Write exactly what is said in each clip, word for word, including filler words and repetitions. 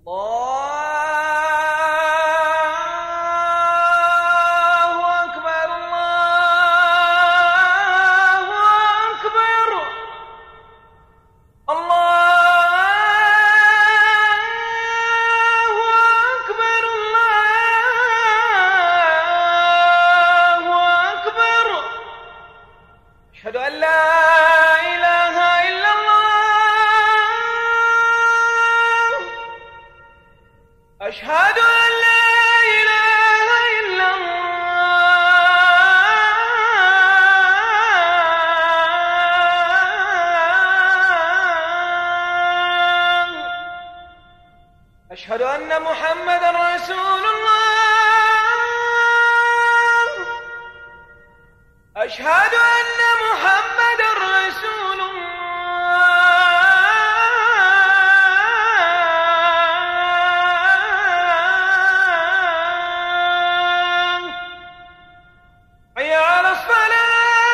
أشهد أن محمدًا رسول الله. أشهد أن محمدًا رسول الله. حي على الصلاة.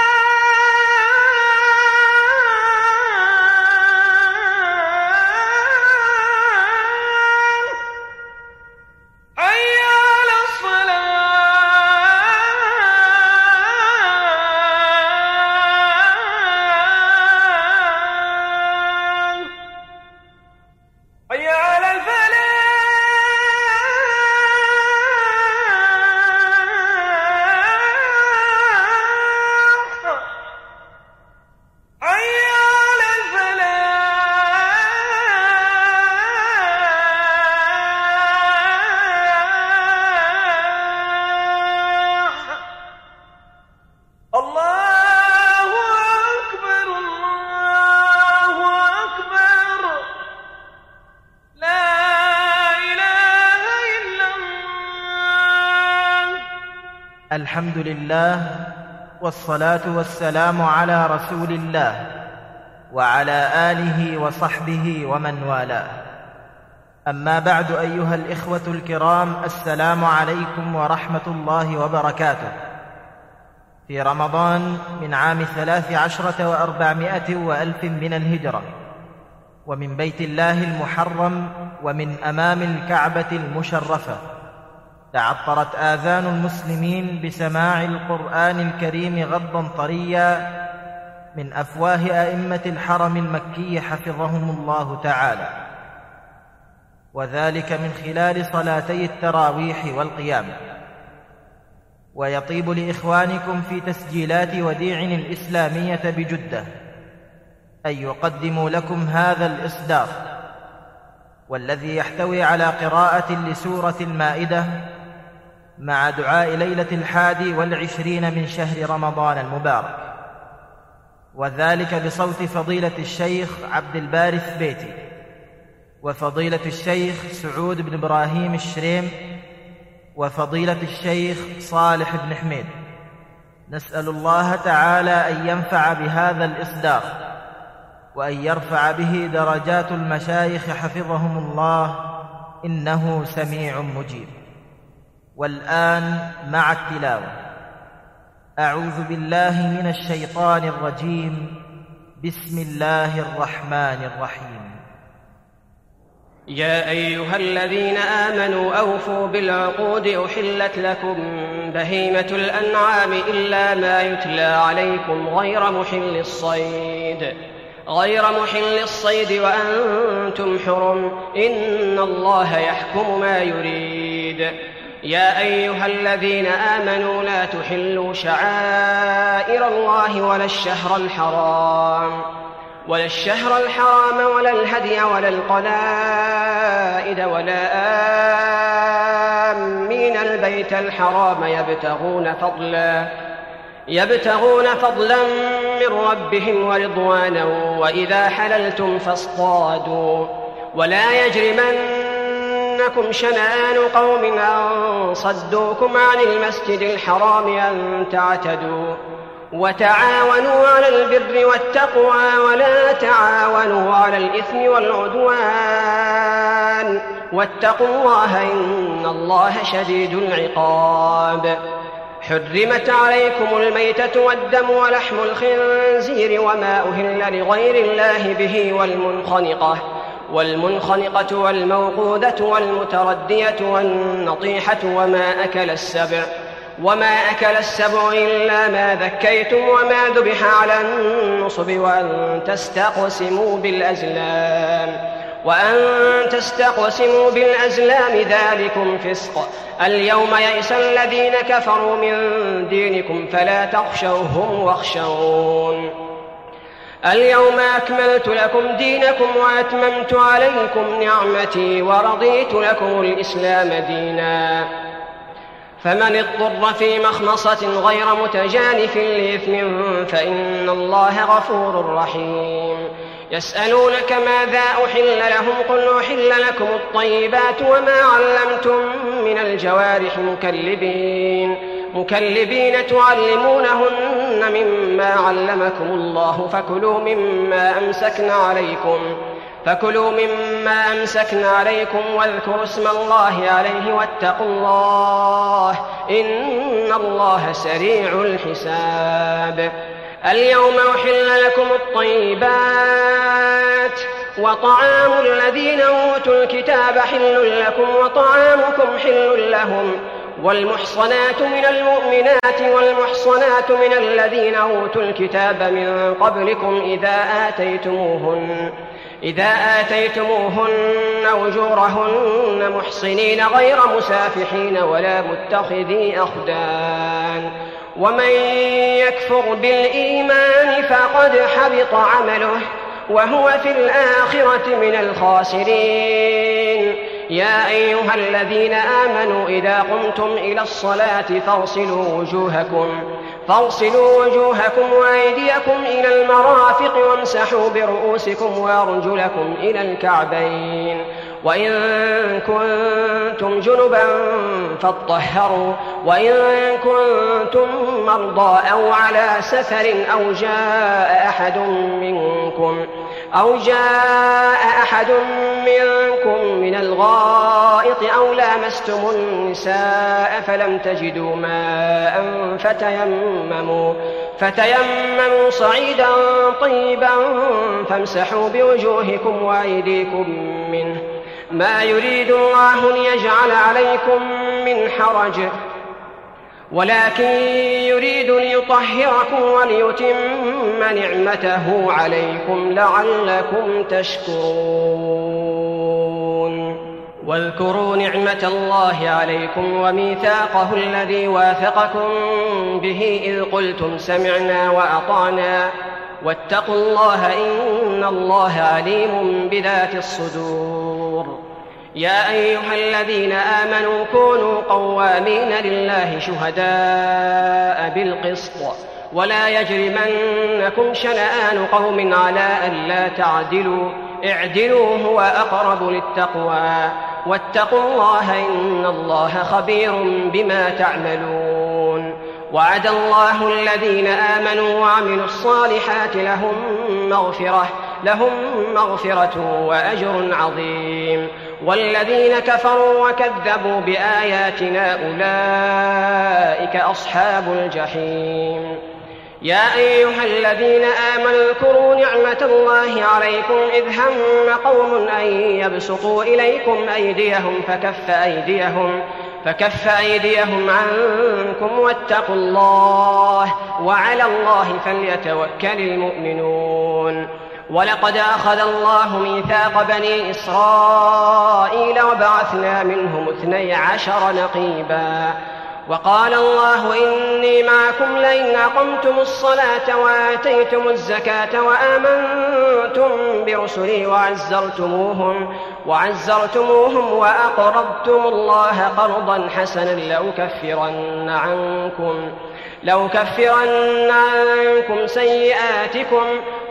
الحمد لله والصلاة والسلام على رسول الله وعلى آله وصحبه ومن والاه. أما بعد، أيها الإخوة الكرام، السلام عليكم ورحمة الله وبركاته. في رمضان من عام ثلاث عشرة وأربعمائة وألف من الهجرة، ومن بيت الله المحرم ومن أمام الكعبة المشرفة، تعطرت آذان المسلمين بسماع القرآن الكريم غضا طريا من أفواه أئمة الحرم المكي حفظهم الله تعالى، وذلك من خلال صلاتي التراويح والقيام. ويطيب لإخوانكم في تسجيلات وديع الإسلامية بجدة أن يقدموا لكم هذا الإصدار، والذي يحتوي على قراءة لسورة المائدة مع دعاء ليلة الحادي والعشرين من شهر رمضان المبارك، وذلك بصوت فضيلة الشيخ عبد البارث بيتي وفضيلة الشيخ سعود بن إبراهيم الشريم وفضيلة الشيخ صالح بن حميد. نسأل الله تعالى أن ينفع بهذا الإصدار وأن يرفع به درجات المشايخ حفظهم الله، إنه سميع مجيب. والآن مع التلاوة. أعوذ بالله من الشيطان الرجيم. بسم الله الرحمن الرحيم. يا أيها الذين آمنوا أوفوا بالعقود، أحلت لكم بهيمة الأنعام إلا ما يتلى عليكم غير محل الصيد غير محل الصيد وأنتم حرم، إن الله يحكم ما يريد. يا أيها الذين آمنوا لا تحلوا شعائر الله ولا الشهر الحرام ولا الشهر الحرام ولا الهدي ولا القلائد ولا آمين البيت الحرام يبتغون فضلا يبتغون فضلا من ربهم ورضوانا، وإذا حللتم فاصطادوا، ولا يجرمنكم شنآن قوم أن صدوكم عن المسجد الحرام أن تعتدوا، وتعاونوا على البر والتقوى ولا تعاونوا على الإثم والعدوان، واتقوا الله إن الله شديد العقاب. حرمت عليكم الميتة والدم ولحم الخنزير وما أهل لغير الله به والمنخنقة والمنخنقة والموقوذة والمتردية والنطيحة وما أكل السبع وما أكل السبع إلا ما ذكيتم وما ذبح على النصب وأن تستقسموا بالأزلام وأن تستقسموا بالأزلام ذلكم فسق. اليوم يئس الذين كفروا من دينكم فلا تخشوهم واخشون. اليوم أكملت لكم دينكم وأتممت عليكم نعمتي ورضيت لكم الإسلام دينا. فمن اضطر في مخمصة غير متجانف لإثم فإن الله غفور رحيم. يسألونك ماذا أحل لهم قل أحل لكم الطيبات وما علمتم من الجوارح مكلبين مكلبين تعلمونهن مما علمكم الله فكلوا مما أمسكن عليكم فكلوا مما أمسكن عليكم واذكروا اسم الله عليه واتقوا الله إن الله سريع الحساب. اليوم أحل لكم الطيبات وطعام الذين أوتوا الكتاب حل لكم وطعامكم حل لهم والمحصنات من المؤمنات والمحصنات من الذين أوتوا الكتاب من قبلكم إذا آتيتموهن إذا آتيتموهن أجورهن محصنين غير مسافحين ولا متخذي أخدان. ومن يكفر بالإيمان فقد حبط عمله وهو في الآخرة من الخاسرين. يا أيها الذين آمنوا إذا قمتم إلى الصلاة فاغسلوا وجوهكم فاغسلوا وجوهكم وأيديكم إلى المرافق وامسحوا برؤوسكم وأرجلكم إلى الكعبين وإن كنتم جنبا فاطهروا وإن كنتم مرضى أو على سفر أو جاء أحد منكم أو جاء أحد منكم من الغائط أو لامستم النساء فلم تجدوا ماء فتيمموا فتيمموا صعيدا طيبا فامسحوا بوجوهكم وأيديكم منه ما يريد الله ليجعل عليكم من حرج ولكن يريد ليطهركم وليتم نعمته عليكم لعلكم تشكرون. واذكروا نعمة الله عليكم وميثاقه الذي واثقكم به إذ قلتم سمعنا وأطعنا واتقوا الله إن الله عليم بذات الصدور. يا أيها الذين آمنوا كونوا قوامين لله شهداء بالقسط ولا يجرمنكم شنآن قوم على ألا تعدلوا اعدلوا هو أقرب للتقوى واتقوا الله إن الله خبير بما تعملون. وعد الله الذين آمنوا وعملوا الصالحات لهم مغفرة لهم مغفرة وأجر عظيم. والذين كفروا وكذبوا بآياتنا أولئك أصحاب الجحيم. يا أيها الذين آمنوا اذكروا نعمة الله عليكم إذ هم قوم أن يبسطوا إليكم أيديهم فكف أيديهم فكف أيديهم عنكم واتقوا الله وعلى الله فليتوكل المؤمنون. ولقد أخذ الله ميثاق بني إسرائيل وبعثنا منهم اثني عشر نقيبا وقال الله إني معكم لئن أقمتم الصلاة وآتيتم الزكاة وآمنتم برسلي وعزرتموهم وعزرتموهم وأقرضتم الله قرضا حسنا لأكفرن عنكم لأكفرن عنكم سيئاتكم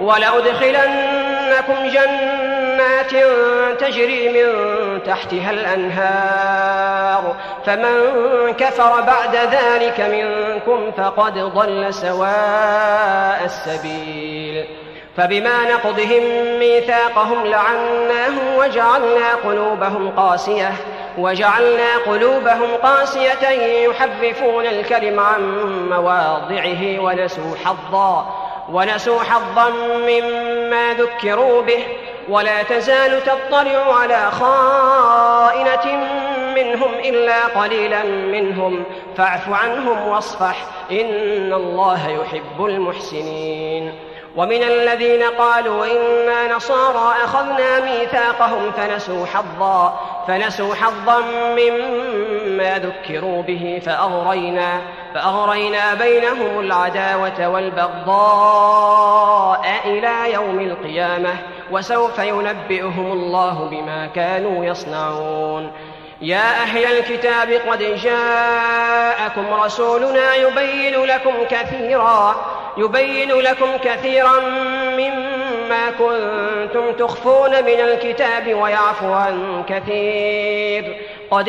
ولأدخلنكم جنات تجري من تحتها الأنهار فمن كفر بعد ذلك منكم فقد ضل سواء السبيل. فبما نقضهم ميثاقهم لعناهم وجعلنا قلوبهم قاسية وجعلنا قلوبهم قاسية يحرفون الكلم عن مواضعه ونسوا حظا ونسوا حظا مما ذكروا به ولا تزال تطلع على خائنة منهم إلا قليلا منهم فاعف عنهم واصفح إن الله يحب المحسنين. ومن الذين قالوا إنا نصارى أخذنا ميثاقهم فنسوا حظا فنسوا حظا مما ذكروا به فأغرينا, فأغرينا بينهم العداوة والبغضاء إلى يوم القيامة وسوف ينبئهم الله بما كانوا يصنعون. يا أهل الكتاب قد جاءكم رسولنا يبين لكم كثيرا يبين لكم كثيرا مما كنتم تخفون من الكتاب ويعفو عن كثير. قد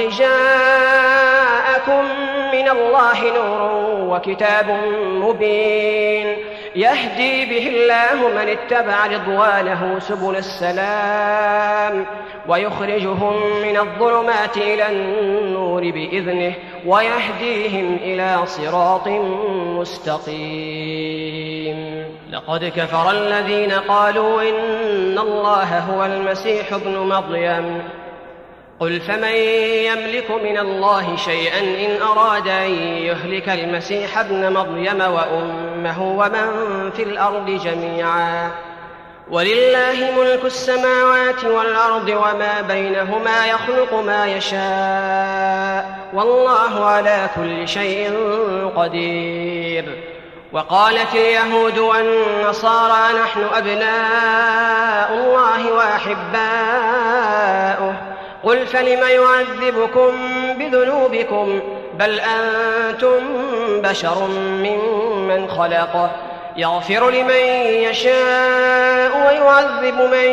جاءكم من الله نور وكتاب مبين يهدي به الله من اتبع رضوانه سبل السلام ويخرجهم من الظلمات إلى النور بإذنه ويهديهم إلى صراط مستقيم. لقد كفر الذين قالوا إن الله هو المسيح ابن مريم قل فمن يملك من الله شيئا إن أراد أن يهلك المسيح ابن مريم وأمه ومن في الأرض جميعا ولله ملك السماوات والأرض وما بينهما يخلق ما يشاء والله على كل شيء قدير. وقالت اليهود والنصارى نحن أبناء الله وأحباؤه قل فلم يعذبكم بذنوبكم بل أنتم بشر ممن خلق يغفر لمن يشاء ويعذب من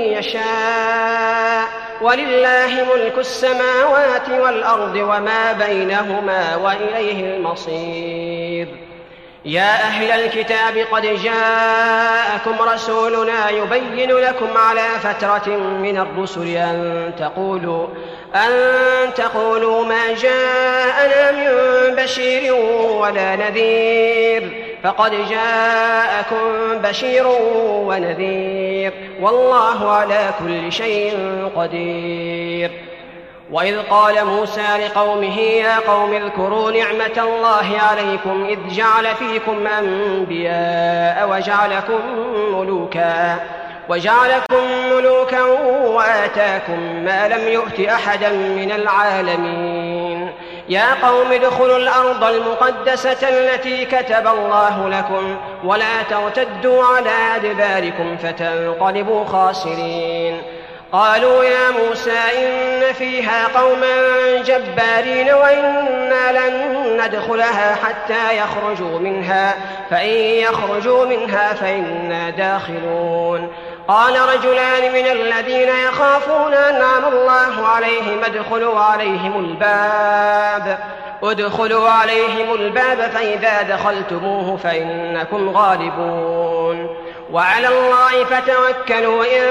يشاء ولله ملك السماوات والأرض وما بينهما وإليه المصير. يا أهل الكتاب قد جاءكم رسولنا يبين لكم على فترة من الرسل أن تقولوا, أن تقولوا ما جاءنا من بشير ولا نذير فقد جاءكم بشير ونذير والله على كل شيء قدير. وإذ قال موسى لقومه يا قوم اذكروا نعمة الله عليكم إذ جعل فيكم أنبياء وجعلكم ملوكا وجعلكم ملوكا وآتاكم ما لم يؤت أحدا من العالمين. يا قوم ادخلوا الأرض المقدسة التي كتب الله لكم ولا ترتدوا على أدباركم فتنقلبوا خاسرين. قالوا يا موسى إن فيها قوما جبارين وإنا لن ندخلها حتى يخرجوا منها فإن يخرجوا منها فإنا داخلون. قال رجلان من الذين يخافون أنعم الله عليهم ادخلوا عليهم الباب ادخلوا عليهم الباب فإذا دخلتموه فإنكم غالبون وعلى الله فتوكلوا إن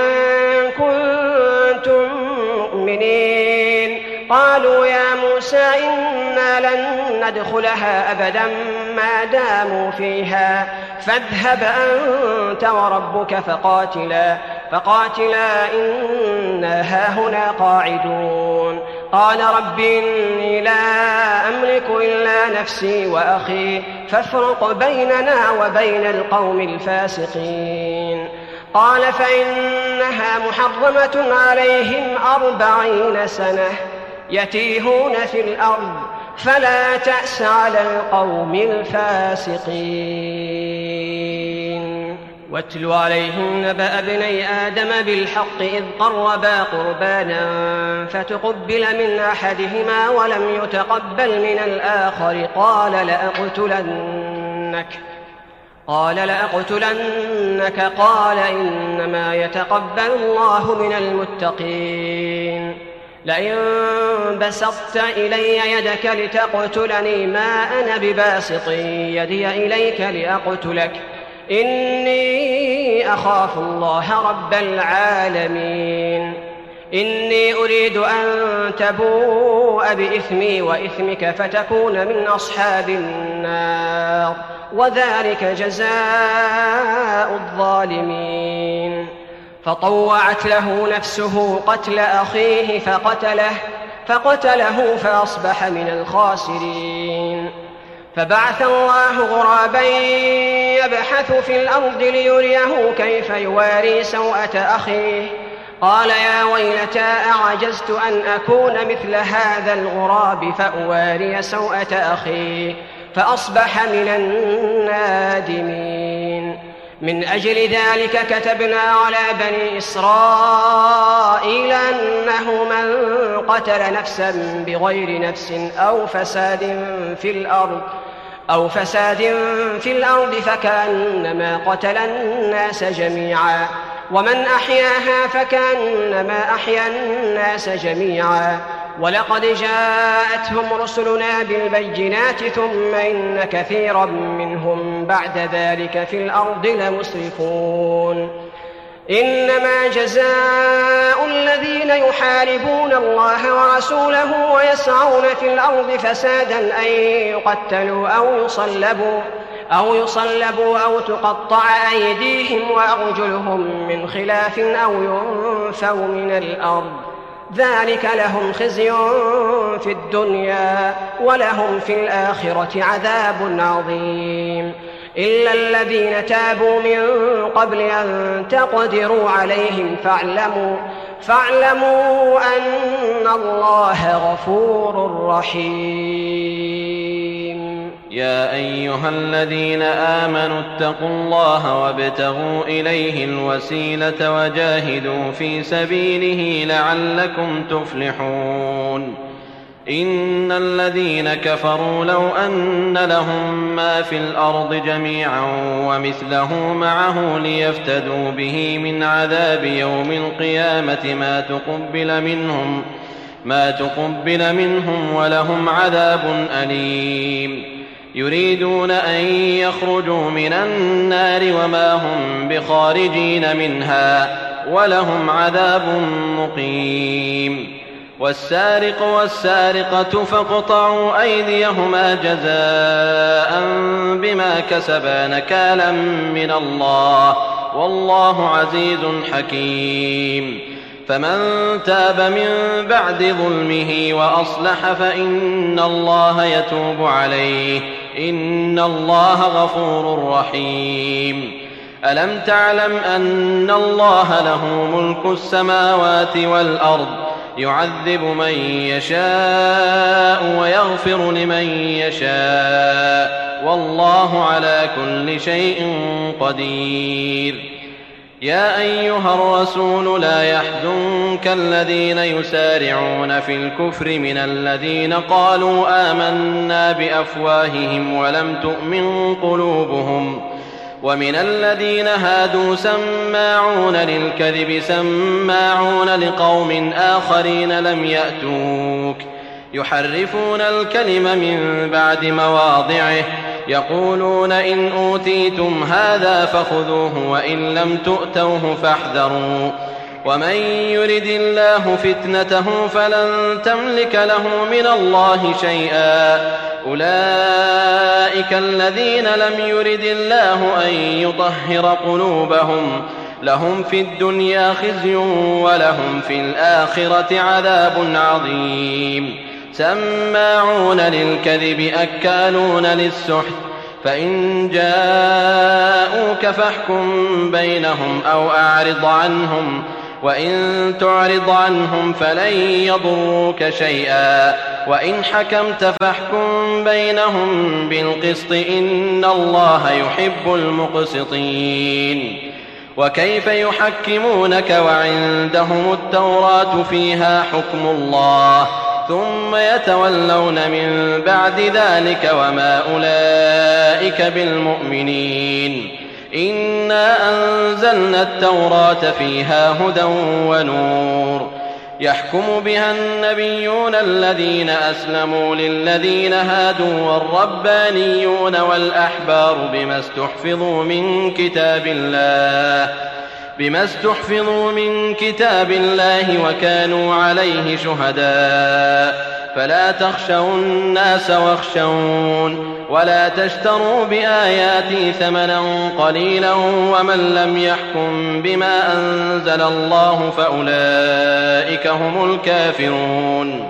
كنتم مؤمنين. قالوا يا موسى إنا لن ندخلها أبدا ما داموا فيها فاذهب أنت وربك فقاتلا فقاتلا إنا هاهنا قاعدون. قال رب إني لا أملك إلا نفسي وأخي فافرق بيننا وبين القوم الفاسقين. قال فإنها محرمة عليهم أربعين سنة يتيهون في الأرض فلا تأس على القوم الفاسقين. واتل عليهم نبأ ابني آدم بالحق إذ قربا قربانا فتقبل من أحدهما ولم يتقبل من الآخر قال لأقتلنك قال لأقتلنك قال إنما يتقبل الله من المتقين. لئن بسطت إلي يدك لتقتلني ما أنا بباسط يدي إليك لأقتلك إني أخاف الله رب العالمين. إني أريد أن تبوء بإثمي وإثمك فتكون من أصحاب النار وذلك جزاء الظالمين. فطوعت له نفسه قتل أخيه فقتله فقتله فأصبح من الخاسرين. فبعث الله غرابا يبحث في الأرض ليريه كيف يواري سوءة أخيه قال يا ويلتى أعجزت أن أكون مثل هذا الغراب فأواري سوءة أخي فأصبح من النادمين. من أجل ذلك كتبنا على بني إسرائيل أنه من قتل نفسا بغير نفس أو فساد في الأرض أو فساد في الأرض فكأنما قتل الناس جميعا ومن أحياها فكأنما أحيا الناس جميعا. ولقد جاءتهم رسلنا بالبينات ثم إن كثيرا منهم بعد ذلك في الأرض لمسرفون. إنما جزاء الذين يحاربون الله ورسوله ويسعون في الأرض فسادا أن يقتلوا أو يصلبوا أو يصلبوا أو تقطع أيديهم وأرجلهم من خلاف أو ينفوا من الأرض ذلك لهم خزي في الدنيا ولهم في الآخرة عذاب عظيم. إلا الذين تابوا من قبل أن تقدروا عليهم فاعلموا, فاعلموا أن الله غفور رحيم. يا أيها الذين آمنوا اتقوا الله وابتغوا إليه الوسيلة وجاهدوا في سبيله لعلكم تفلحون. إن الذين كفروا لو أن لهم ما في الأرض جميعا ومثله معه ليفتدوا به من عذاب يوم القيامة ما تقبل منهم, ما تقبل منهم ولهم عذاب أليم. يريدون أن يخرجوا من النار وما هم بخارجين منها ولهم عذاب مقيم. والسارق والسارقة فاقطعوا أيديهما جزاء بما كسبا نكالا من الله والله عزيز حكيم. فمن تاب من بعد ظلمه وأصلح فإن الله يتوب عليه إن الله غفور رحيم. ألم تعلم أن الله له ملك السماوات والأرض يعذب من يشاء ويغفر لمن يشاء والله على كل شيء قدير. يا أيها الرسول لا يحزنك الذين يسارعون في الكفر من الذين قالوا آمنا بأفواههم ولم تؤمن قلوبهم ومن الذين هادوا سماعون للكذب سماعون لقوم آخرين لم يأتوك يحرفون الكلم من بعد مواضعه يقولون إن أوتيتم هذا فخذوه وإن لم تؤتوه فاحذروا ومن يرد الله فتنته فلن تملك له من الله شيئا. أولئك الذين لم يرد الله أن يطهر قلوبهم لهم في الدنيا خزي ولهم في الآخرة عذاب عظيم. سماعون للكذب أكالون للسحت فإن جاءوك فاحكم بينهم أو أعرض عنهم وإن تعرض عنهم فلن يضروك شيئا وإن حكمت فاحكم بينهم بالقسط إن الله يحب المقسطين. وكيف يحكمونك وعندهم التوراة فيها حكم الله ثم يتولون من بعد ذلك وما أولئك بالمؤمنين. إنا أنزلنا التوراة فيها هدى ونور يحكم بها النبيون الذين أسلموا للذين هادوا والربانيون والأحبار بما استحفظوا من كتاب الله بما استحفظوا من كتاب الله وكانوا عليه شهداء فلا تخشوا الناس واخشون ولا تشتروا بآياتي ثمنا قليلا ومن لم يحكم بما أنزل الله فأولئك هم الكافرون.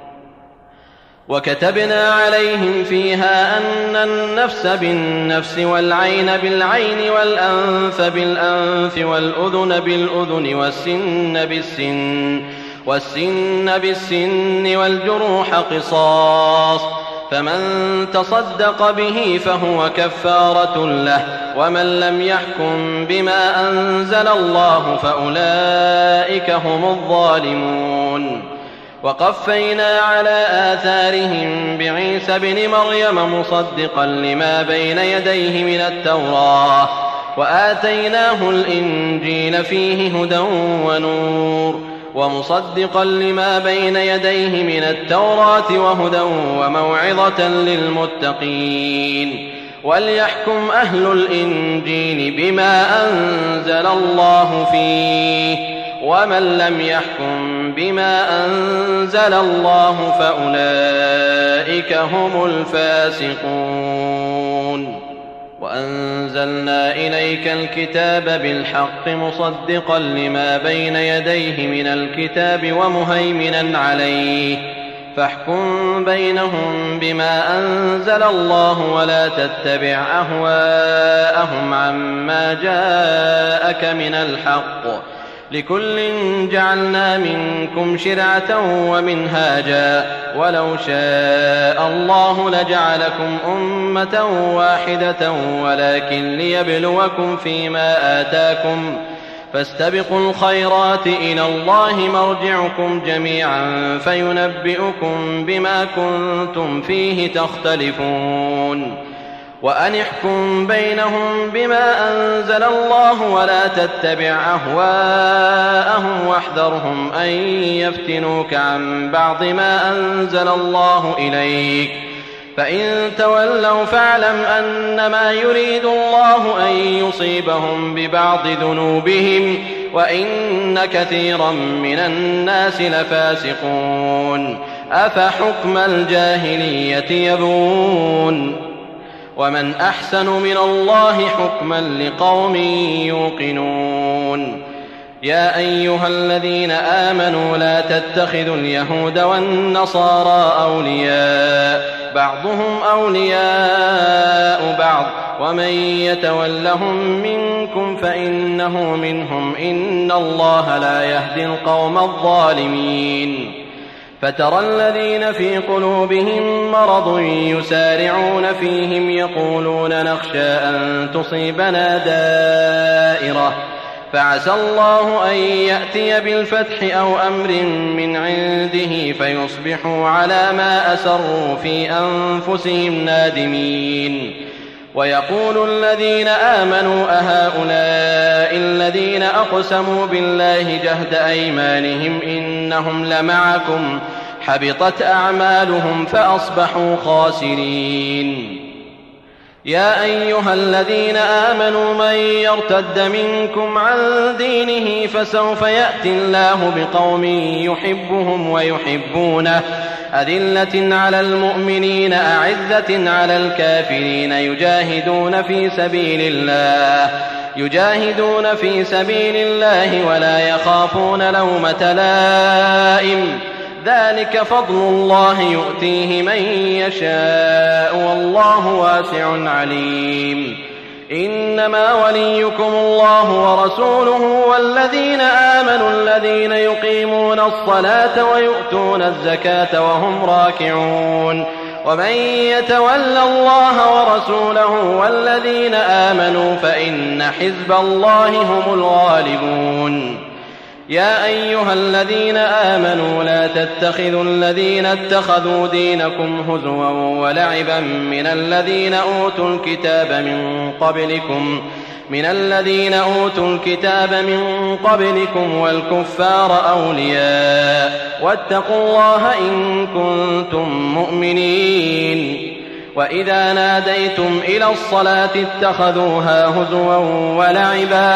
وكتبنا عليهم فيها أن النفس بالنفس والعين بالعين والأنف بالأنف والأذن بالأذن والسن بالسن والسن بالسن والجروح قصاص، فمن تصدق به فهو كفارة له، ومن لم يحكم بما أنزل الله فأولئك هم الظالمون. وقفينا على آثارهم بعيسى ابن مريم مصدقا لما بين يديه من التوراة، وآتيناه الإنجيل فيه هدى ونور، ومصدقا لما بين يديه من التوراة وهدى وموعظة للمتقين. وليحكم أهل الإنجيل بما أنزل الله فيه، ومن لم يحكم بما أنزل الله فأولئك هم الفاسقون. وأنزلنا إليك الكتاب بالحق مصدقا لما بين يديه من الكتاب ومهيمنا عليه، فاحكم بينهم بما أنزل الله ولا تتبع أهواءهم عما جاءك من الحق، لكل جعلنا منكم شرعة ومنهاجا، ولو شاء الله لجعلكم أمة واحدة ولكن ليبلوكم فيما آتاكم، فاستبقوا الخيرات إلى الله مرجعكم جميعا فينبئكم بما كنتم فيه تختلفون. وأن احكم بينهم بما أنزل الله ولا تتبع أهواءهم واحذرهم أن يفتنوك عن بعض ما أنزل الله إليك، فإن تولوا فاعلم أنما يريد الله أن يصيبهم ببعض ذنوبهم وإن كثيرا من الناس لفاسقون. أفحكم الجاهلية يبغون ومن أحسن من الله حكما لقوم يوقنون. يا أيها الذين آمنوا لا تتخذوا اليهود والنصارى أولياء بعضهم أولياء بعض ومن يتولهم منكم فإنه منهم إن الله لا يهدي القوم الظالمين. فترى الذين في قلوبهم مرض يسارعون فيهم يقولون نخشى أن تصيبنا دائرة فعسى الله أن يأتي بالفتح أو أمر من عنده فيصبحوا على ما أسروا في أنفسهم نادمين. ويقول الذين آمنوا أهؤلاء الذين أقسموا بالله جهد أيمانهم إنهم لمعكم حبطت أعمالهم فأصبحوا خاسرين. يا أيها الذين آمنوا من يرتد منكم عن دينه فسوف يأتي الله بقوم يحبهم ويحبونه أذلة على المؤمنين أعزة على الكافرين يجاهدون في سبيل الله يجاهدون في سبيل الله ولا يخافون لومة لائم ذلك فضل الله يؤتيه من يشاء والله واسع عليم. إنما وليكم الله ورسوله والذين آمنوا الذين يقيمون الصلاة ويؤتون الزكاة وهم راكعون ومن يتول الله ورسوله والذين آمنوا فإن حزب الله هم الغالبون. يا أيها الذين آمنوا لا تتخذوا الذين اتخذوا دينكم هزوا ولعبا من الذين أوتوا الكتاب من قبلكم من الذين أوتوا الكتاب من قبلكم والكفار أولياء واتقوا الله إن كنتم مؤمنين. وإذا ناديتم إلى الصلاة اتخذوها هزوا ولعبا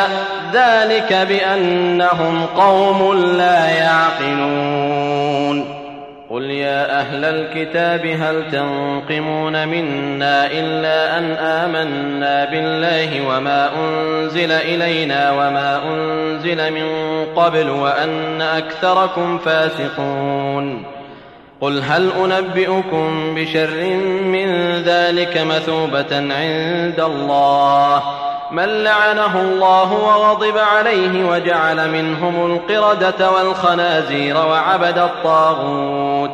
ذلك بأنهم قوم لا يعقلون. قل يا أهل الكتاب هل تنقمون منا إلا أن آمنا بالله وما أنزل إلينا وما أنزل من قبل وأن أكثركم فاسقون قل هل أنبئكم بشر من ذلك مثوبة عند الله من لعنه الله وغضب عليه وجعل منهم القردة والخنازير وعبد الطاغوت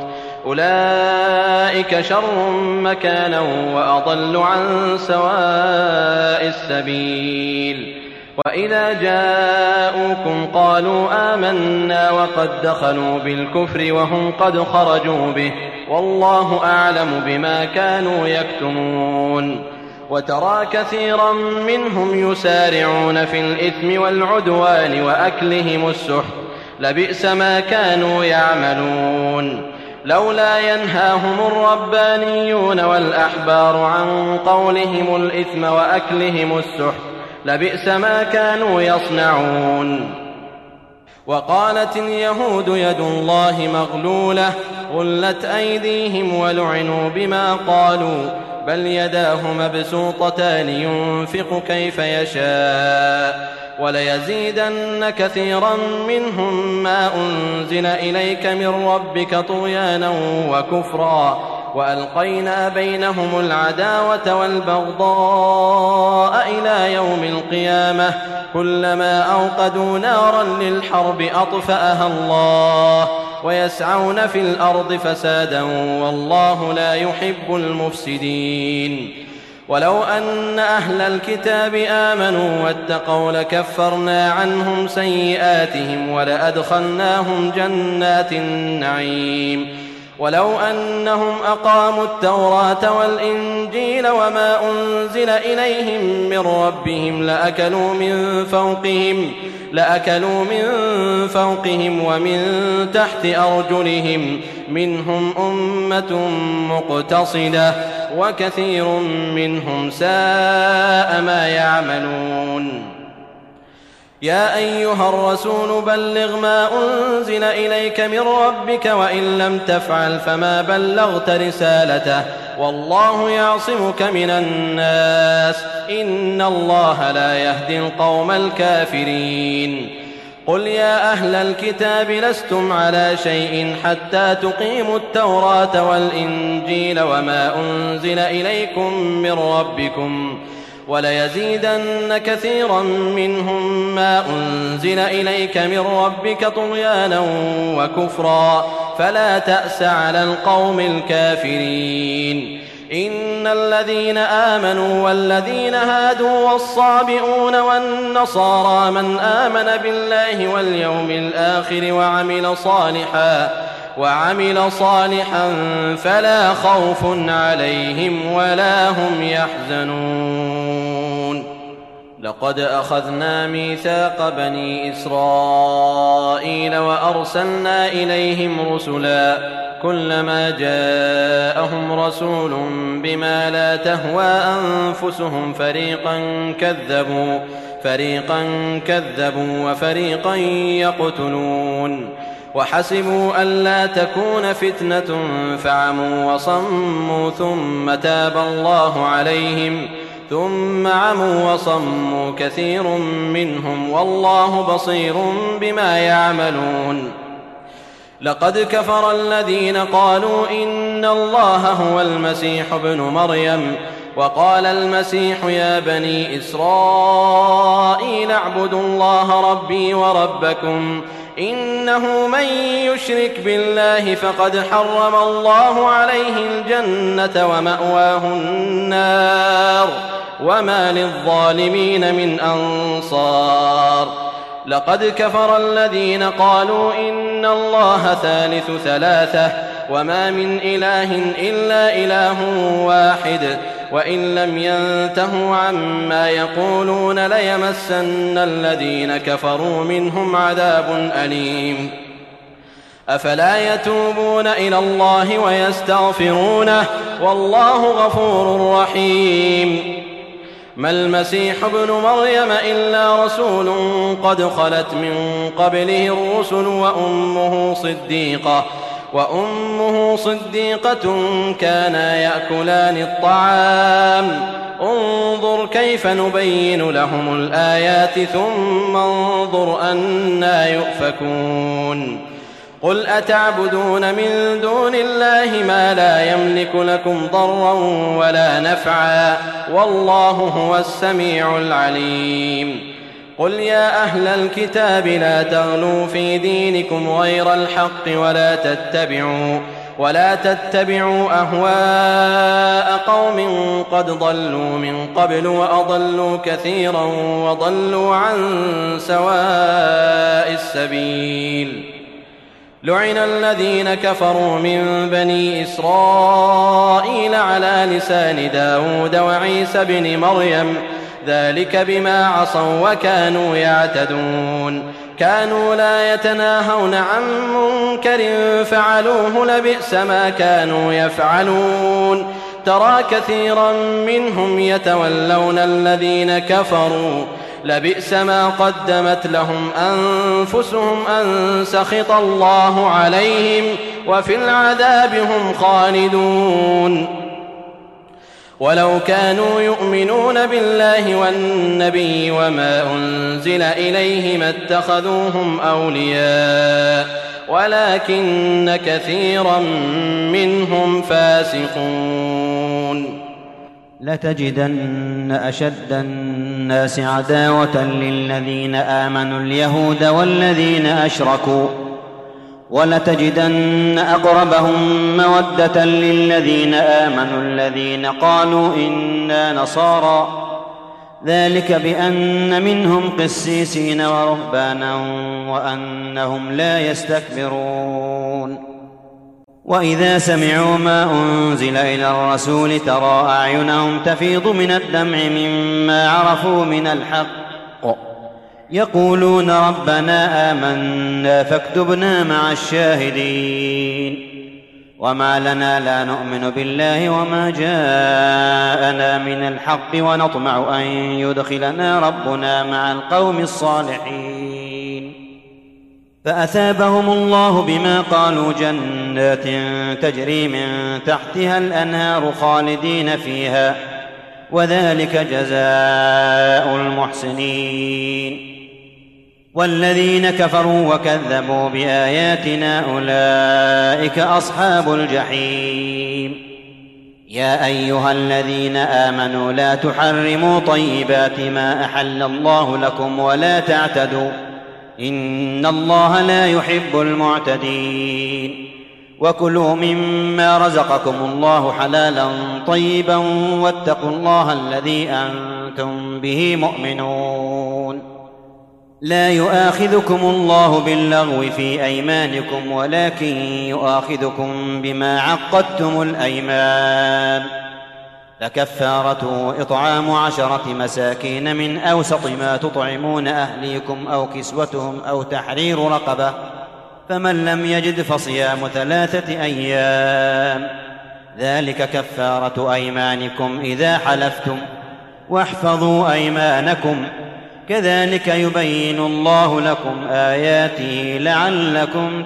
أولئك شر مكانا وأضل عن سواء السبيل وإذا جاءوكم قالوا آمنا وقد دخلوا بالكفر وهم قد خرجوا به والله أعلم بما كانوا يكتمون وترى كثيرا منهم يسارعون في الإثم والعدوان وأكلهم السحت لبئس ما كانوا يعملون لولا ينهاهم الربانيون والأحبار عن قولهم الإثم وأكلهم السحت لبئس ما كانوا يصنعون وقالت اليهود يد الله مغلولة غلت أيديهم ولعنوا بما قالوا بل يداه مبسوطتان ينفق كيف يشاء وليزيدن كثيرا منهم ما أنزل إليك من ربك طغيانا وكفرا وألقينا بينهم العداوة والبغضاء إلى يوم القيامة كلما أوقدوا نارا للحرب أطفأها الله ويسعون في الأرض فسادا والله لا يحب المفسدين ولو أن أهل الكتاب آمنوا واتقوا لكفرنا عنهم سيئاتهم ولأدخلناهم جنات النعيم ولو أنهم أقاموا التوراة والإنجيل وما أنزل إليهم من ربهم لأكلوا من فوقهم لأكلوا من فوقهم ومن تحت أرجلهم منهم أمة مقتصدة وكثير منهم ساء ما يعملون يا أيها الرسول بلغ ما أنزل إليك من ربك وإن لم تفعل فما بلغت رسالته والله يعصمك من الناس إن الله لا يهدي القوم الكافرين قل يا أهل الكتاب لستم على شيء حتى تقيموا التوراة والإنجيل وما أنزل إليكم من ربكم وليزيدن كثيرا منهم ما أنزل إليك من ربك طغيانا وكفرا فلا تأس على القوم الكافرين إن الذين آمنوا والذين هادوا والصابئون والنصارى من آمن بالله واليوم الآخر وعمل صالحا وعمل صالحا فلا خوف عليهم ولا هم يحزنون لقد أخذنا ميثاق بني إسرائيل وأرسلنا إليهم رسلا كلما جاءهم رسول بما لا تهوى أنفسهم فريقا كذبوا فريقا كذبوا وفريقا يقتلون وحسبوا ألا تكون فتنة فعموا وصموا ثم تاب الله عليهم ثم عموا وصموا كثير منهم والله بصير بما يعملون لقد كفر الذين قالوا إن الله هو المسيح ابن مريم وقال المسيح يا بني إسرائيل اعبدوا الله ربي وربكم إنه من يشرك بالله فقد حرم الله عليه الجنة ومأواه النار وما للظالمين من أنصار لقد كفر الذين قالوا إن الله ثالث ثلاثة وما من إله إلا إله واحد وإن لم ينتهوا عما يقولون ليمسن الذين كفروا منهم عذاب أليم أفلا يتوبون إلى الله ويستغفرونه والله غفور رحيم ما المسيح ابن مريم إلا رسول قد خلت من قبله الرسل وأمه صديقة وأمه صديقة كانا يأكلان الطعام انظر كيف نبين لهم الآيات ثم انظر أنى يؤفكون قل أتعبدون من دون الله ما لا يملك لكم ضرا ولا نفعا والله هو السميع العليم قل يا أهل الكتاب لا تغلوا في دينكم غير الحق ولا تتبعوا ولا تتبعوا أهواء قوم قد ضلوا من قبل وأضلوا كثيرا وضلوا عن سواء السبيل لعن الذين كفروا من بني إسرائيل على لسان داود وعيسى بن مريم ذلك بما عصوا وكانوا يعتدون كانوا لا يتناهون عن منكر فعلوه لبئس ما كانوا يفعلون ترى كثيرا منهم يتولون الذين كفروا لبئس ما قدمت لهم أنفسهم أن سخط الله عليهم وفي العذاب هم خالدون ولو كانوا يؤمنون بالله والنبي وما أنزل إليه ما اتخذوهم أولياء ولكن كثيرا منهم فاسقون لتجدن أشد الناس عداوة للذين آمنوا اليهود والذين أشركوا ولتجدن أقربهم مودة للذين آمنوا الذين قالوا إنا نصارى ذلك بأن منهم قسيسين ورهبانا وأنهم لا يستكبرون وإذا سمعوا ما أنزل إلى الرسول ترى أعينهم تفيض من الدمع مما عرفوا من الحق يقولون ربنا آمنا فاكتبنا مع الشاهدين وما لنا لا نؤمن بالله وما جاءنا من الحق ونطمع أن يدخلنا ربنا مع القوم الصالحين فأثابهم الله بما قالوا جنات تجري من تحتها الأنهار خالدين فيها وذلك جزاء المحسنين والذين كفروا وكذبوا بآياتنا أولئك أصحاب الجحيم يا أيها الذين آمنوا لا تحرموا طيبات ما أحل الله لكم ولا تعتدوا إن الله لا يحب المعتدين وكلوا مما رزقكم الله حلالا طيبا واتقوا الله الذي أنتم به مؤمنون لا يؤاخذكم الله باللغو في أيمانكم ولكن يؤاخذكم بما عقدتم الأيمان فكفارته إطعام عشرة مساكين من أوسط ما تطعمون أهليكم أو كسوتهم أو تحرير رقبة فمن لم يجد فصيام ثلاثة أيام ذلك كفارة أيمانكم إذا حلفتم واحفظوا أيمانكم كذلك يبين الله لكم آياته لعلكم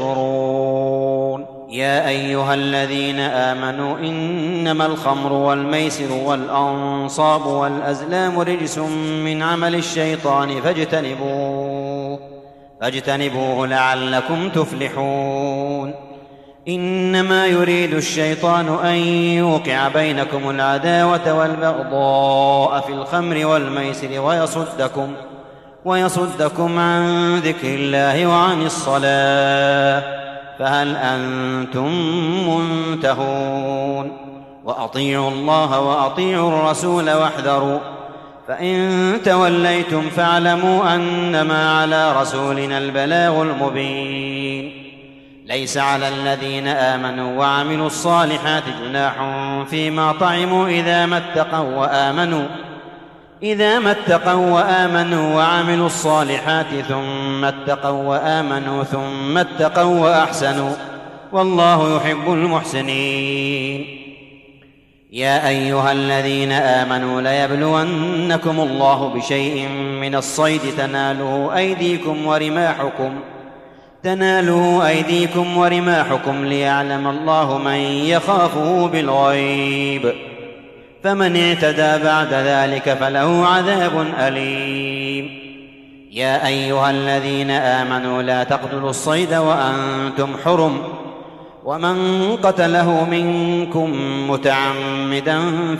تشكرون يا أيها الذين آمنوا إنما الخمر والميسر والأنصاب والأزلام رجس من عمل الشيطان فاجتنبوه فاجتنبوه لعلكم تفلحون إنما يريد الشيطان أن يوقع بينكم العداوة والبغضاء في الخمر والميسر ويصدكم ويصدكم عن ذكر الله وعن الصلاة فهل أنتم منتهون وأطيعوا الله وأطيعوا الرسول واحذروا فإن توليتم فاعلموا أنما على رسولنا البلاغ المبين ليس على الذين آمنوا وعملوا الصالحات جناح فيما طعموا إذا ما اتقوا وآمنوا إذا ما اتقوا وآمنوا وعملوا الصالحات ثم اتقوا وآمنوا ثم اتقوا وأحسنوا والله يحب المحسنين يا أيها الذين آمنوا ليبلونكم الله بشيء من الصيد تناله أيديكم ورماحكم تنالوا أيديكم ورماحكم ليعلم الله من يخافه بالغيب، فمن اعتدى بعد ذلك فله عذاب أليم. يا أيها الذين آمنوا لا تقتلوا الصيد وأنتم حرم، ومن قتله منكم متعمدا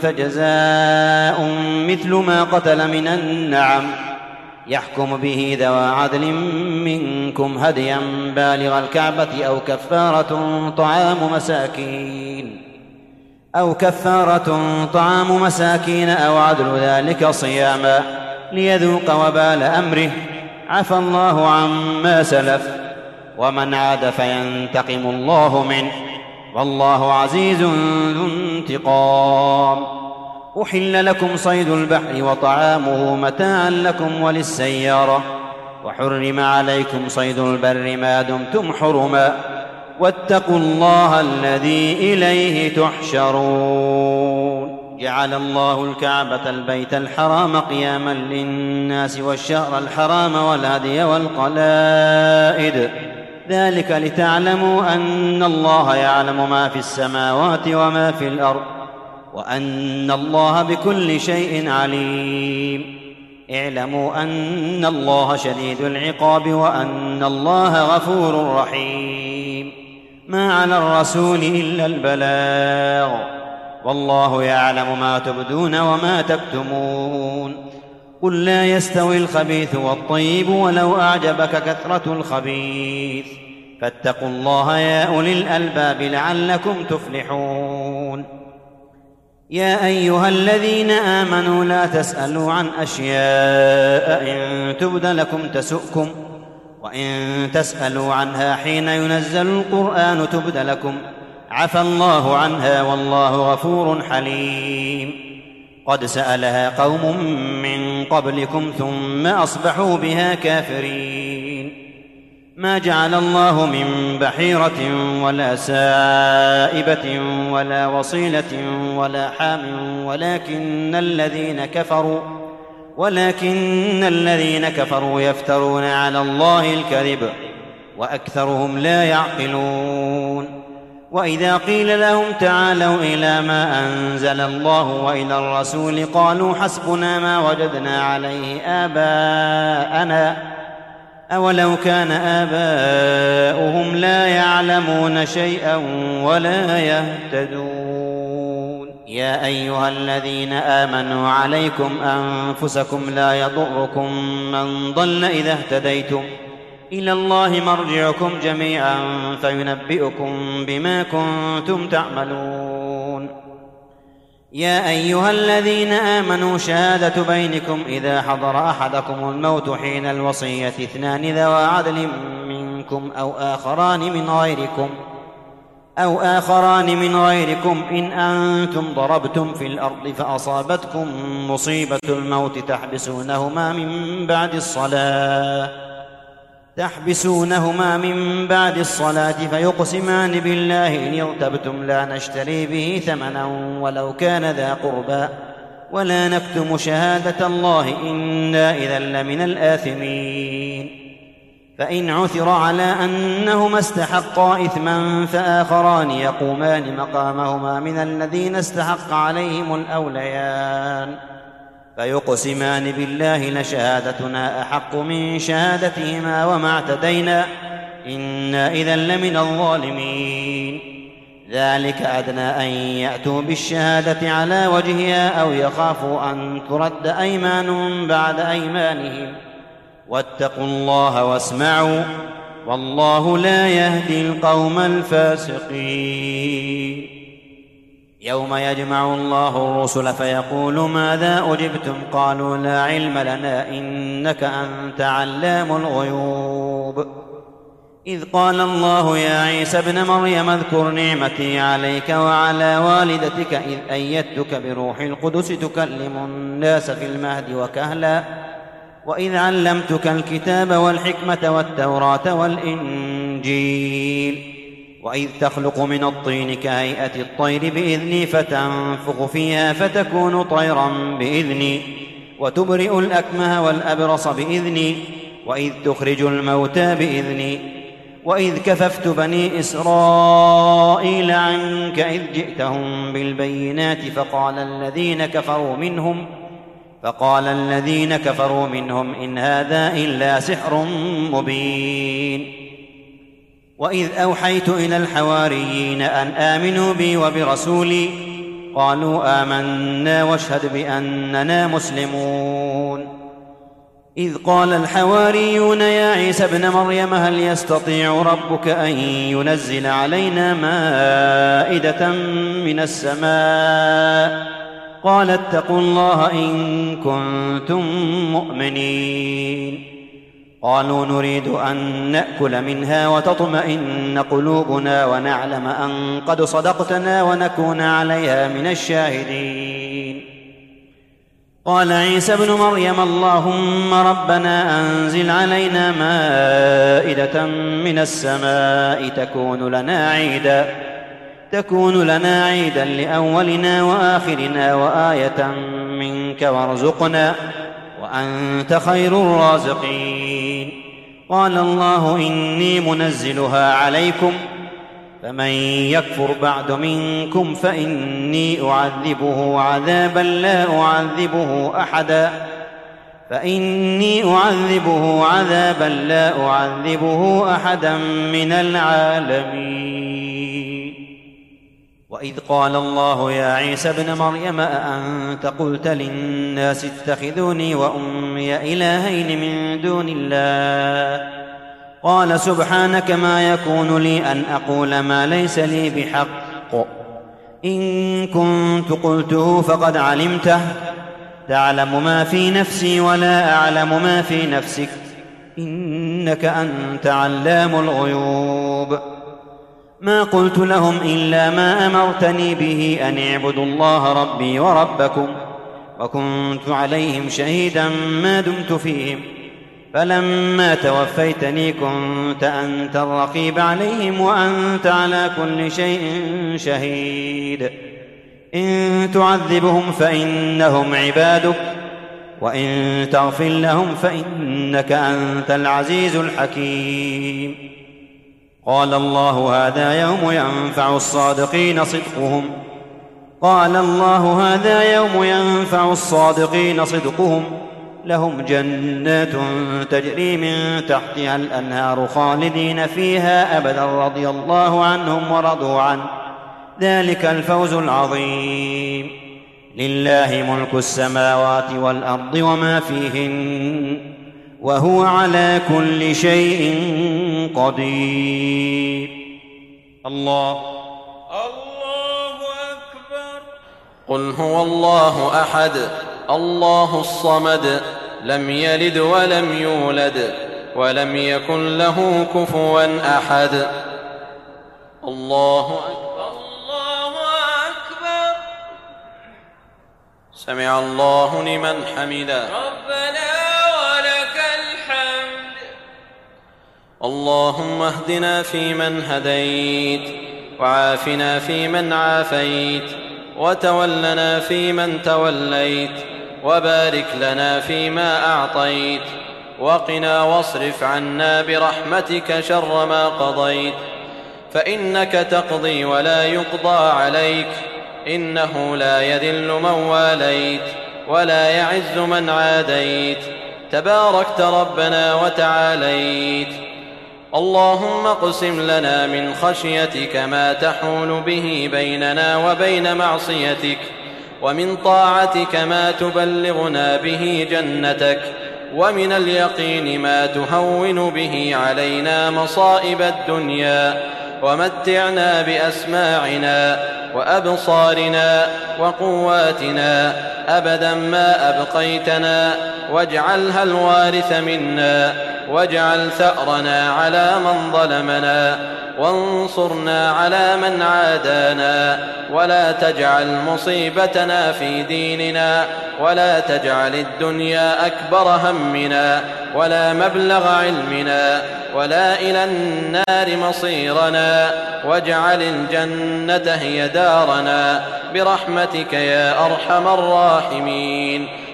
فجزاء مثل ما قتل من النعم، يحكم به ذوى عدل منكم هديا بالغ الكعبة أو كفارة طعام مساكين أو كفارة طعام مساكين أو عدل ذلك صياما ليذوق وبال أمره، عفى الله عما سلف، ومن عاد فينتقم الله منه، والله عزيز ذو انتقام. أحل لكم صيد البحر وطعامه متاعا لكم وللسيارة، وحرم عليكم صيد البر ما دمتم حرما، واتقوا الله الذي إليه تحشرون. جعل الله الكعبة البيت الحرام قياما للناس والشهر الحرام والهدي والقلائد، ذلك لتعلموا أن الله يعلم ما في السماوات وما في الأرض، وأن الله بكل شيء عليم. اعلموا أن الله شديد العقاب وأن الله غفور رحيم. ما على الرسول إلا البلاغ، والله يعلم ما تبدون وما تكتمون. قل لا يستوي الخبيث والطيب ولو أعجبك كثرة الخبيث، فاتقوا الله يا أولي الألباب لعلكم تفلحون. يا أيها الذين آمنوا لا تسألوا عن أشياء إن تبد لكم تسؤكم، وإن تسألوا عنها حين ينزل القرآن تبد لكم عفى الله عنها، والله غفور حليم. قد سألها قوم من قبلكم ثم أصبحوا بها كافرين. ما جعل الله من بحيرة ولا سائبة ولا وصيلة ولا حام، ولكن الذين كفروا ولكن الذين كفروا يفترون على الله الكذب، وأكثرهم لا يعقلون. وإذا قيل لهم تعالوا إلى ما أنزل الله وإلى الرسول قالوا حسبنا ما وجدنا عليه آباءنا، أولو كان آباؤهم لا يعلمون شيئا ولا يهتدون. يا أيها الذين آمنوا عليكم أنفسكم لا يضركم من ضل إذا اهتديتم، إلى الله مرجعكم جميعا فينبئكم بما كنتم تعملون. يا أيها الذين آمنوا شهادة بينكم إذا حضر أحدكم الموت حين الوصية اثنان ذوى عدل منكم أو آخران من غيركم أو آخران من غيركم إن أنتم ضربتم في الأرض فأصابتكم مصيبة الموت تحبسونهما من بعد الصلاة تحبسونهما من بعد الصلاة فيقسمان بالله إن ارتبتم لا نشتري به ثمنا ولو كان ذا قربى ولا نكتم شهادة الله إنا إذا لمن الآثمين. فإن عثر على أنهما استحقا إثما فآخران يقومان مقامهما من الذين استحق عليهم الأوليان فيقسمان بالله لشهادتنا أحق من شهادتهما وما اعتدينا إنا إذا لمن الظالمين. ذلك أدنى أن يأتوا بالشهادة على وجهها أو يخافوا أن ترد أيمان بعد أيمانهم، واتقوا الله واسمعوا والله لا يهدي القوم الفاسقين. يوم يجمع الله الرسل فيقول ماذا أجبتم قالوا لا علم لنا إنك أنت علام الغيوب. إذ قال الله يا عيسى ابن مريم اذكر نعمتي عليك وعلى والدتك إذ أيدتك بروح القدس تكلم الناس في المهد وكهلا وإذ علمتك الكتاب والحكمة والتوراة والإنجيل وإذ تخلق من الطين كهيئة الطير بإذني فتنفخ فيها فتكون طيرا بإذني وتبرئ الأكمه والأبرص بإذني وإذ تخرج الموتى بإذني وإذ كففت بني إسرائيل عنك إذ جئتهم بالبينات فقال الذين كفروا منهم فقال الذين كفروا منهم إن هذا إلا سحر مبين. وإذ أوحيت إلى الحواريين أن آمنوا بي وبرسولي قالوا آمنا واشهد بأننا مسلمون. إذ قال الحواريون يا عيسى ابن مريم هل يستطيع ربك أن ينزل علينا مائدة من السماء قال اتقوا الله إن كنتم مؤمنين. قالوا نريد أن نأكل منها وتطمئن قلوبنا ونعلم أن قد صدقتنا ونكون عليها من الشاهدين. قال عيسى ابن مريم اللهم ربنا أنزل علينا مائدة من السماء تكون لنا عيدا تكون لنا عيدا لأولنا وآخرنا وآية منك وارزقنا وأنت خير الرازقين. قال الله إني منزلها عليكم فمن يكفر بعد منكم فإني أعذبه عذابا لا أعذبه أحدا فإني أعذبه عذابا لا أعذبه أحدا من العالمين. وإذ قال الله يا عيسى ابن مريم أأنت قلت للناس اتخذوني وأمي إلهين من دون الله قال سبحانك ما يكون لي أن أقول ما ليس لي بحق إن كنت قلته فقد علمته تعلم ما في نفسي ولا أعلم ما في نفسك إنك أنت علام الغيوب. ما قلت لهم إلا ما أمرتني به أن اعبدوا الله ربي وربكم وكنت عليهم شهيدا ما دمت فيهم فلما توفيتني كنت أنت الرقيب عليهم وأنت على كل شيء شهيد. إن تعذبهم فإنهم عبادك وإن تغفر لهم فإنك أنت العزيز الحكيم. قال الله هذا يوم ينفع الصادقين صدقهم قال الله هذا يوم ينفع الصادقين صدقهم لهم جنات تجري من تحتها الأنهار خالدين فيها أبدا رضي الله عنهم ورضوا عنه ذلك الفوز العظيم. لله ملك السماوات والأرض وما فيهن وهو على كل شيء قدير. الله الله أكبر. قل هو الله أحد الله الصمد لم يلد ولم يولد ولم يكن له كفوا أحد. الله أكبر. الله أكبر. سمع الله لمن حمده. ربنا ولك الحمد. اللهم اهدنا فيمن هديت وعافنا فيمن عافيت وتولنا فيمن توليت وبارك لنا فيما أعطيت وقنا واصرف عنا برحمتك شر ما قضيت فإنك تقضي ولا يقضى عليك إنه لا يذل من واليت ولا يعز من عاديت تباركت ربنا وتعاليت. اللهم اقسم لنا من خشيتك ما تحول به بيننا وبين معصيتك ومن طاعتك ما تبلغنا به جنتك ومن اليقين ما تهون به علينا مصائب الدنيا ومتعنا بأسماعنا وأبصارنا وقواتنا أبدا ما أبقيتنا واجعلها الوارث منا واجعل ثأرنا على من ظلمنا وانصرنا على من عادانا ولا تجعل مصيبتنا في ديننا ولا تجعل الدنيا أكبر همنا ولا مبلغ علمنا ولا إلى النار مصيرنا واجعل الجنة هي دارنا برحمتك يا أرحم الراحمين.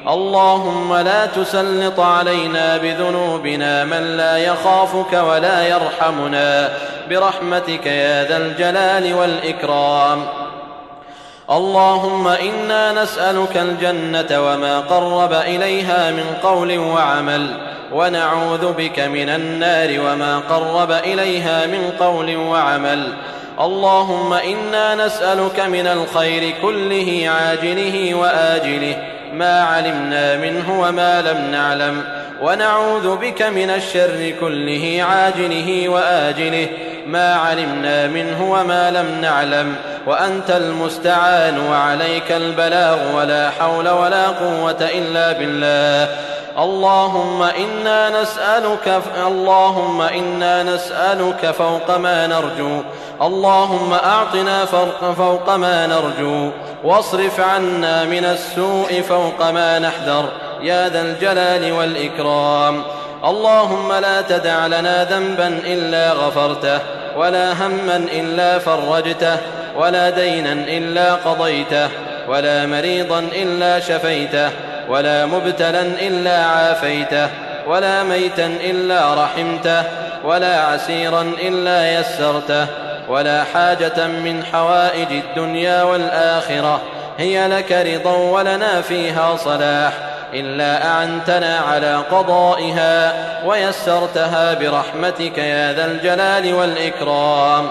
اللهم لا تسلط علينا بذنوبنا من لا يخافك ولا يرحمنا برحمتك يا ذا الجلال والإكرام. اللهم إنا نسألك الجنة وما قرب إليها من قول وعمل، ونعوذ بك من النار وما قرب إليها من قول وعمل. اللهم إنا نسألك من الخير كله عاجله وآجله ما علمنا منه وما لم نعلم، ونعوذ بك من الشر كله عاجله وآجله ما علمنا منه وما لم نعلم، وأنت المستعان وعليك البلاغ ولا حول ولا قوة إلا بالله. اللهم إنا نسألك اللهم إنا نسألك فوق ما نرجو، اللهم أعطنا فوق ما نرجو، واصرف عنا من السوء فوق ما نحذر يا ذا الجلال والإكرام. اللهم لا تدع لنا ذنبا إلا غفرته، ولا هما إلا فرجته، ولا دينا إلا قضيته، ولا مريضا إلا شفيته، ولا مبتلا إلا عافيته، ولا ميتا إلا رحمته، ولا عسيرا إلا يسرته، ولا حاجة من حوائج الدنيا والآخرة هي لك رضا ولنا فيها صلاح إلا أعنتنا على قضائها ويسرتها برحمتك يا ذا الجلال والإكرام.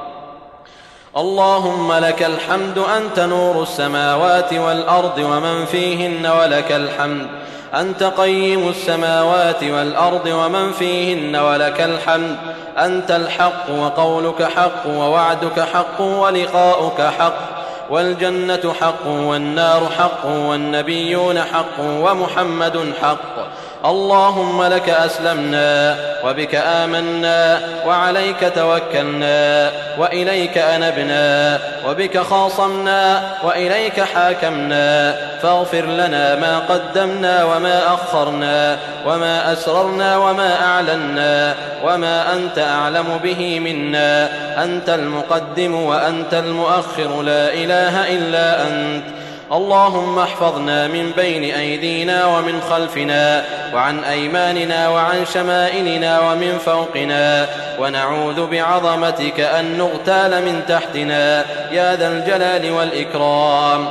اللهم لك الحمد أنت نور السماوات والأرض ومن فيهن، ولك الحمد أنت قيم السماوات والأرض ومن فيهن، ولك الحمد أنت الحق وقولك حق ووعدك حق ولقاؤك حق، والجنة حق والنار حق والنبيون حق ومحمد حق. اللهم لك أسلمنا وبك آمنا وعليك توكلنا وإليك أنبنا وبك خاصمنا وإليك حاكمنا، فاغفر لنا ما قدمنا وما أخرنا وما أسررنا وما أعلنا وما أنت أعلم به منا. أنت المقدم وأنت المؤخر، لا إله إلا أنت. اللهم احفظنا من بين أيدينا ومن خلفنا وعن أيماننا وعن شمائلنا ومن فوقنا، ونعوذ بعظمتك أن نغتال من تحتنا يا ذا الجلال والإكرام.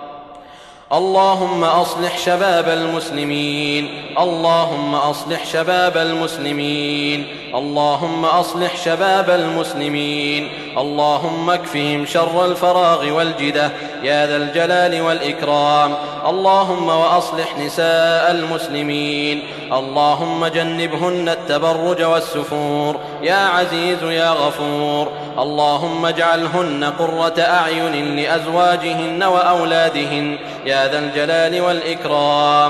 اللهم أصلح شباب المسلمين، اللهم أصلح شباب المسلمين، اللهم أصلح شباب المسلمين. اللهم اكفهم شر الفراغ والجدة يا ذا الجلال والإكرام. اللهم وأصلح نساء المسلمين، اللهم جنبهن التبرج والسفور يا عزيز يا غفور. اللهم اجعلهن قرة أعين لأزواجهن وأولادهن يا ذا الجلال والإكرام.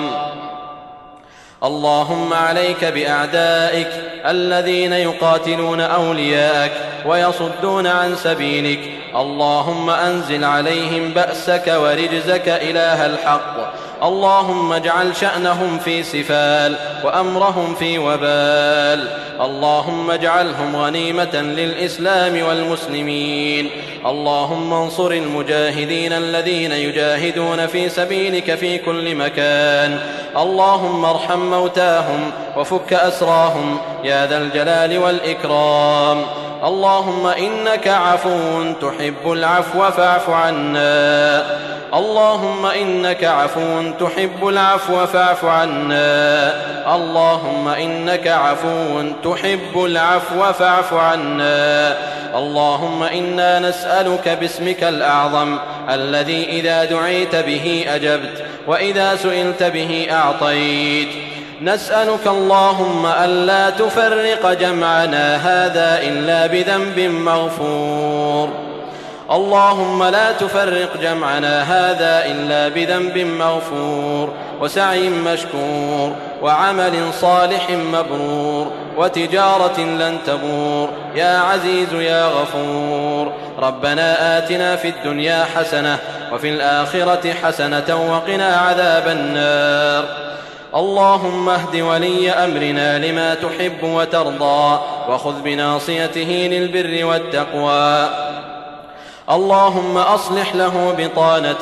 اللهم عليك بأعدائك الذين يقاتلون أولياءك ويصدون عن سبيلك. اللهم أنزل عليهم بأسك ورجزك إله الحق. اللهم اجعل شأنهم في سفال وأمرهم في وبال. اللهم اجعلهم غنيمة للإسلام والمسلمين. اللهم انصر المجاهدين الذين يجاهدون في سبيلك في كل مكان. اللهم ارحم موتاهم وفك أسراهم يا ذا الجلال والإكرام. اللهم إنك عفو تحب العفو فاعف عنا. اللهم إنك عفو تحب العفو فاعف عنا. اللهم إنك عفو تحب العفو فاعف عنا. اللهم إنا نسألك باسمك الأعظم الذي إذا دعيت به أجبت وإذا سئلت به أعطيت. نسألك اللهم ألا تفرق جمعنا هذا إلا بذنب مغفور. اللهم لا تفرق جمعنا هذا إلا بذنب مغفور وسعي مشكور وعمل صالح مبرور وتجارة لن تبور يا عزيز يا غفور. ربنا آتنا في الدنيا حسنة وفي الآخرة حسنة وقنا عذاب النار. اللهم اهد ولي أمرنا لما تحب وترضى وخذ بناصيته للبر والتقوى. اللهم أصلح له بطانته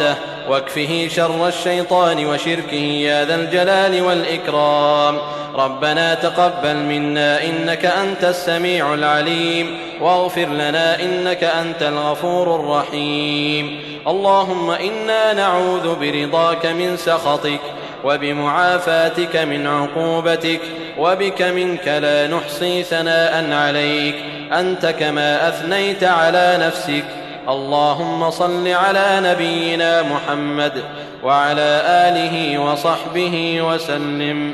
واكفه شر الشيطان وشركه يا ذا الجلال والإكرام. ربنا تقبل منا إنك أنت السميع العليم، واغفر لنا إنك أنت الغفور الرحيم. اللهم إنا نعوذ برضاك من سخطك، وبمعافاتك من عقوبتك، وبك منك لا نحصي ثناء عليك، أنت كما أثنيت على نفسك. اللهم صل على نبينا محمد وعلى آله وصحبه وسلم.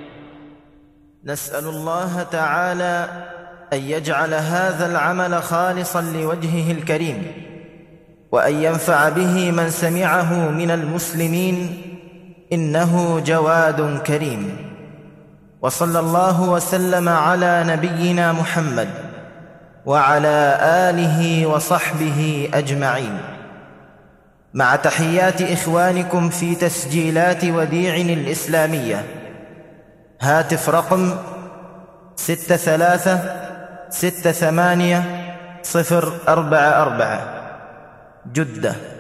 نسأل الله تعالى أن يجعل هذا العمل خالصا لوجهه الكريم، وأن ينفع به من سمعه من المسلمين، إنه جواد كريم. وصلى الله وسلم على نبينا محمد وعلى آله وصحبه أجمعين، مع تحيات إخوانكم في تسجيلات وديع الإسلامية. هاتف رقم ستة ثلاثة ستة ثمانية صفر أربعة أربعة، جدة.